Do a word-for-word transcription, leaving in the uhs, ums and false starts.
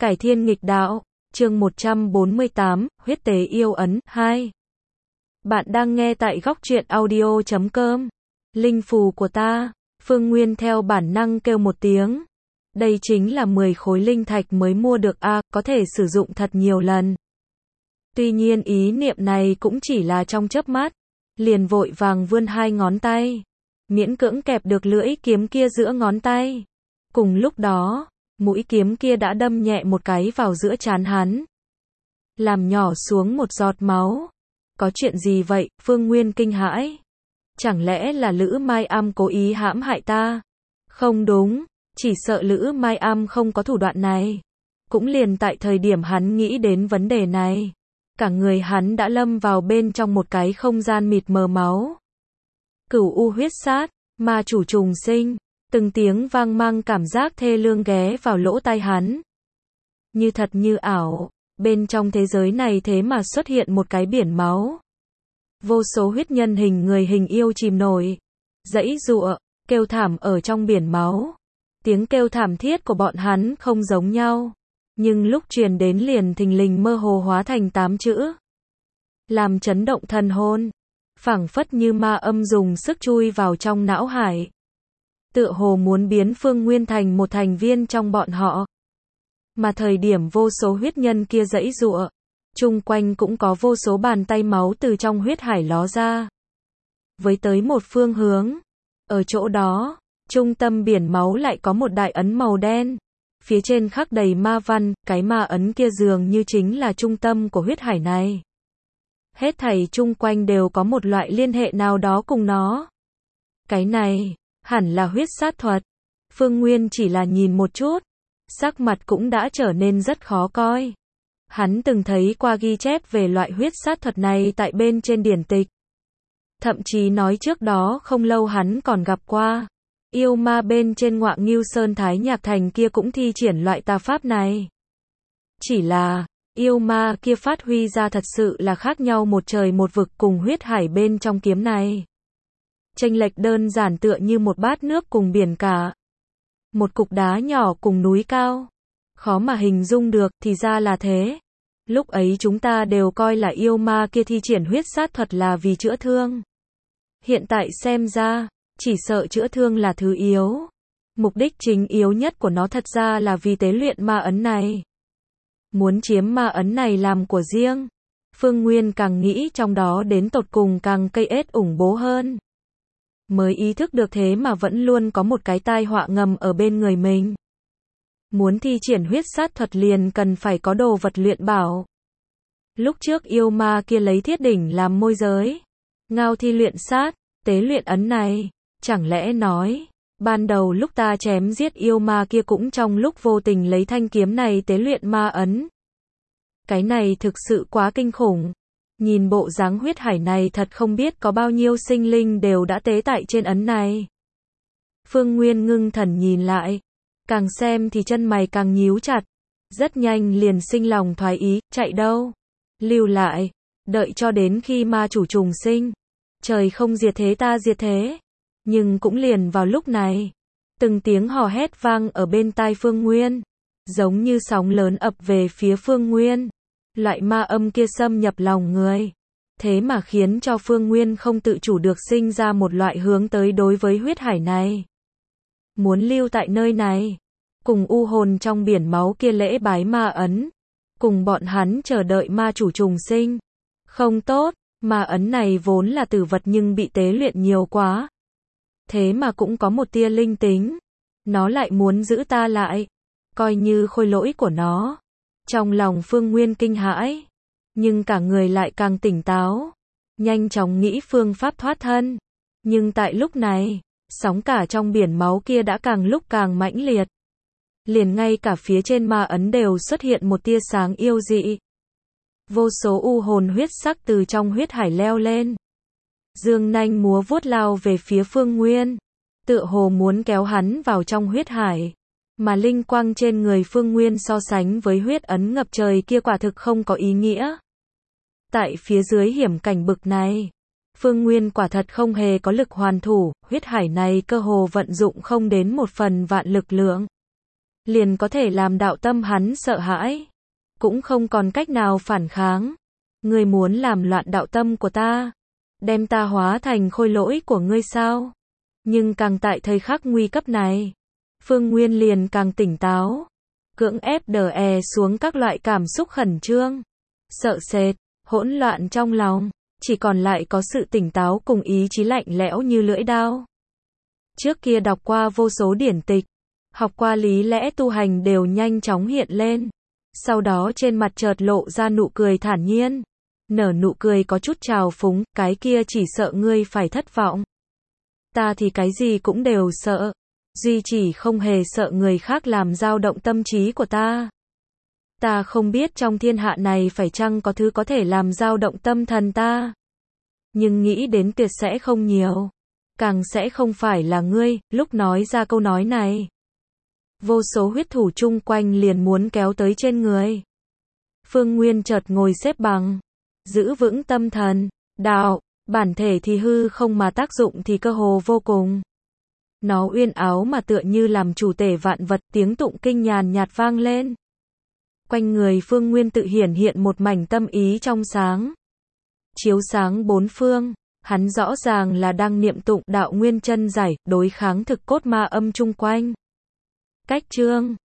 Cải thiên nghịch đạo, chương một trăm bốn mươi tám, huyết tế yêu ấn, hai. Bạn đang nghe tại góc truyện audio chấm com. Linh phù của ta, Phương Nguyên theo bản năng kêu một tiếng. Đây chính là mười khối linh thạch mới mua được a, à, có thể sử dụng thật nhiều lần. Tuy nhiên ý niệm này cũng chỉ là trong chớp mắt, liền vội vàng vươn hai ngón tay, miễn cưỡng kẹp được lưỡi kiếm kia giữa ngón tay. Cùng lúc đó, mũi kiếm kia đã đâm nhẹ một cái vào giữa trán hắn, làm nhỏ xuống một giọt máu. Có chuyện gì vậy? Phương Nguyên kinh hãi. Chẳng lẽ là Lữ Mai Am cố ý hãm hại ta? Không đúng, chỉ sợ Lữ Mai Am không có thủ đoạn này. Cũng liền tại thời điểm hắn nghĩ đến vấn đề này, cả người hắn đã lâm vào bên trong một cái không gian mịt mờ máu. Cửu u huyết sát, ma chủ trùng sinh, từng tiếng vang mang cảm giác thê lương ghé vào lỗ tai hắn. Như thật như ảo, bên trong thế giới này thế mà xuất hiện một cái biển máu. Vô số huyết nhân hình người hình yêu chìm nổi, giãy giụa, kêu thảm ở trong biển máu. Tiếng kêu thảm thiết của bọn hắn không giống nhau, nhưng lúc truyền đến liền thình lình mơ hồ hóa thành tám chữ, làm chấn động thần hồn, phảng phất như ma âm dùng sức chui vào trong não hải, tựa hồ muốn biến Phương Nguyên thành một thành viên trong bọn họ. Mà thời điểm vô số huyết nhân kia giãy giụa, chung quanh cũng có vô số bàn tay máu từ trong huyết hải ló ra, với tới một phương hướng. Ở chỗ đó, trung tâm biển máu lại có một đại ấn màu đen, phía trên khắc đầy ma văn, cái ma ấn kia dường như chính là trung tâm của huyết hải này. Hết thảy chung quanh đều có một loại liên hệ nào đó cùng nó. Cái này, hẳn là huyết sát thuật. Phương Nguyên chỉ là nhìn một chút, sắc mặt cũng đã trở nên rất khó coi. Hắn từng thấy qua ghi chép về loại huyết sát thuật này tại bên trên điển tịch. Thậm chí nói trước đó không lâu hắn còn gặp qua yêu ma bên trên Ngoạn Ngưu Sơn Thái Nhạc Thành kia cũng thi triển loại tà pháp này. Chỉ là, yêu ma kia phát huy ra thật sự là khác nhau một trời một vực cùng huyết hải bên trong kiếm này. Chênh lệch đơn giản tựa như một bát nước cùng biển cả, một cục đá nhỏ cùng núi cao. Khó mà hình dung được, thì ra là thế. Lúc ấy chúng ta đều coi là yêu ma kia thi triển huyết sát thuật là vì chữa thương. Hiện tại xem ra, chỉ sợ chữa thương là thứ yếu. Mục đích chính yếu nhất của nó thật ra là vì tế luyện ma ấn này. Muốn chiếm ma ấn này làm của riêng. Phương Nguyên càng nghĩ trong đó đến tột cùng càng cây ết ủng bố hơn. Mới ý thức được thế mà vẫn luôn có một cái tai họa ngầm ở bên người mình. Muốn thi triển huyết sát thuật liền cần phải có đồ vật luyện bảo. Lúc trước yêu ma kia lấy thiết đỉnh làm môi giới, ngao thi luyện sát, tế luyện ấn này. Chẳng lẽ nói, ban đầu lúc ta chém giết yêu ma kia cũng trong lúc vô tình lấy thanh kiếm này tế luyện ma ấn. Cái này thực sự quá kinh khủng. Nhìn bộ dáng huyết hải này thật không biết có bao nhiêu sinh linh đều đã tế tại trên ấn này. Phương Nguyên ngưng thần nhìn lại, càng xem thì chân mày càng nhíu chặt. Rất nhanh liền sinh lòng thoái ý, chạy đâu? Lưu lại, đợi cho đến khi ma chủ trùng sinh. Trời không diệt thế ta diệt thế. Nhưng cũng liền vào lúc này, từng tiếng hò hét vang ở bên tai Phương Nguyên, giống như sóng lớn ập về phía Phương Nguyên. Loại ma âm kia xâm nhập lòng người, thế mà khiến cho Phương Nguyên không tự chủ được sinh ra một loại hướng tới đối với huyết hải này. Muốn lưu tại nơi này, cùng u hồn trong biển máu kia lễ bái ma ấn, cùng bọn hắn chờ đợi ma chủ trùng sinh. Không tốt, ma ấn này vốn là tử vật nhưng bị tế luyện nhiều quá. Thế mà cũng có một tia linh tính. Nó lại muốn giữ ta lại, coi như khôi lỗi của nó. Trong lòng Phương Nguyên kinh hãi, nhưng cả người lại càng tỉnh táo, nhanh chóng nghĩ phương pháp thoát thân. Nhưng tại lúc này, sóng cả trong biển máu kia đã càng lúc càng mãnh liệt. Liền ngay cả phía trên ma ấn đều xuất hiện một tia sáng yêu dị. Vô số u hồn huyết sắc từ trong huyết hải leo lên, dương nanh múa vuốt lao về phía Phương Nguyên, tựa hồ muốn kéo hắn vào trong huyết hải. Mà linh quang trên người Phương Nguyên so sánh với huyết ấn ngập trời kia quả thực không có ý nghĩa. Tại phía dưới hiểm cảnh bực này, Phương Nguyên quả thật không hề có lực hoàn thủ, huyết hải này cơ hồ vận dụng không đến một phần vạn lực lượng. liền có thể làm đạo tâm hắn sợ hãi, cũng không còn cách nào phản kháng. Ngươi muốn làm loạn đạo tâm của ta, đem ta hóa thành khôi lỗi của ngươi sao? Nhưng càng tại thời khắc nguy cấp này, Phương Nguyên liền càng tỉnh táo, cưỡng ép đè xuống các loại cảm xúc khẩn trương, sợ sệt, hỗn loạn trong lòng, chỉ còn lại có sự tỉnh táo cùng ý chí lạnh lẽo như lưỡi dao. Trước kia đọc qua vô số điển tịch, học qua lý lẽ tu hành đều nhanh chóng hiện lên. Sau đó trên mặt chợt lộ ra nụ cười thản nhiên, nở nụ cười có chút trào phúng, cái kia chỉ sợ ngươi phải thất vọng. Ta thì cái gì cũng đều sợ, duy chỉ không hề sợ người khác làm dao động tâm trí của ta. Ta không biết trong thiên hạ này phải chăng có thứ có thể làm dao động tâm thần ta. Nhưng nghĩ đến tuyệt sẽ không nhiều, càng sẽ không phải là ngươi. Lúc nói ra câu nói này, vô số huyết thủ chung quanh liền muốn kéo tới trên người. Phương Nguyên chợt ngồi xếp bằng, giữ vững tâm thần, đạo, bản thể thì hư không mà tác dụng thì cơ hồ vô cùng. Nó uyên áo mà tựa như làm chủ tể vạn vật, tiếng tụng kinh nhàn nhạt vang lên. Quanh người Phương Nguyên tự hiển hiện một mảnh tâm ý trong sáng, chiếu sáng bốn phương. Hắn rõ ràng là đang niệm tụng đạo nguyên chân giải, đối kháng thực cốt ma âm chung quanh. Cách chương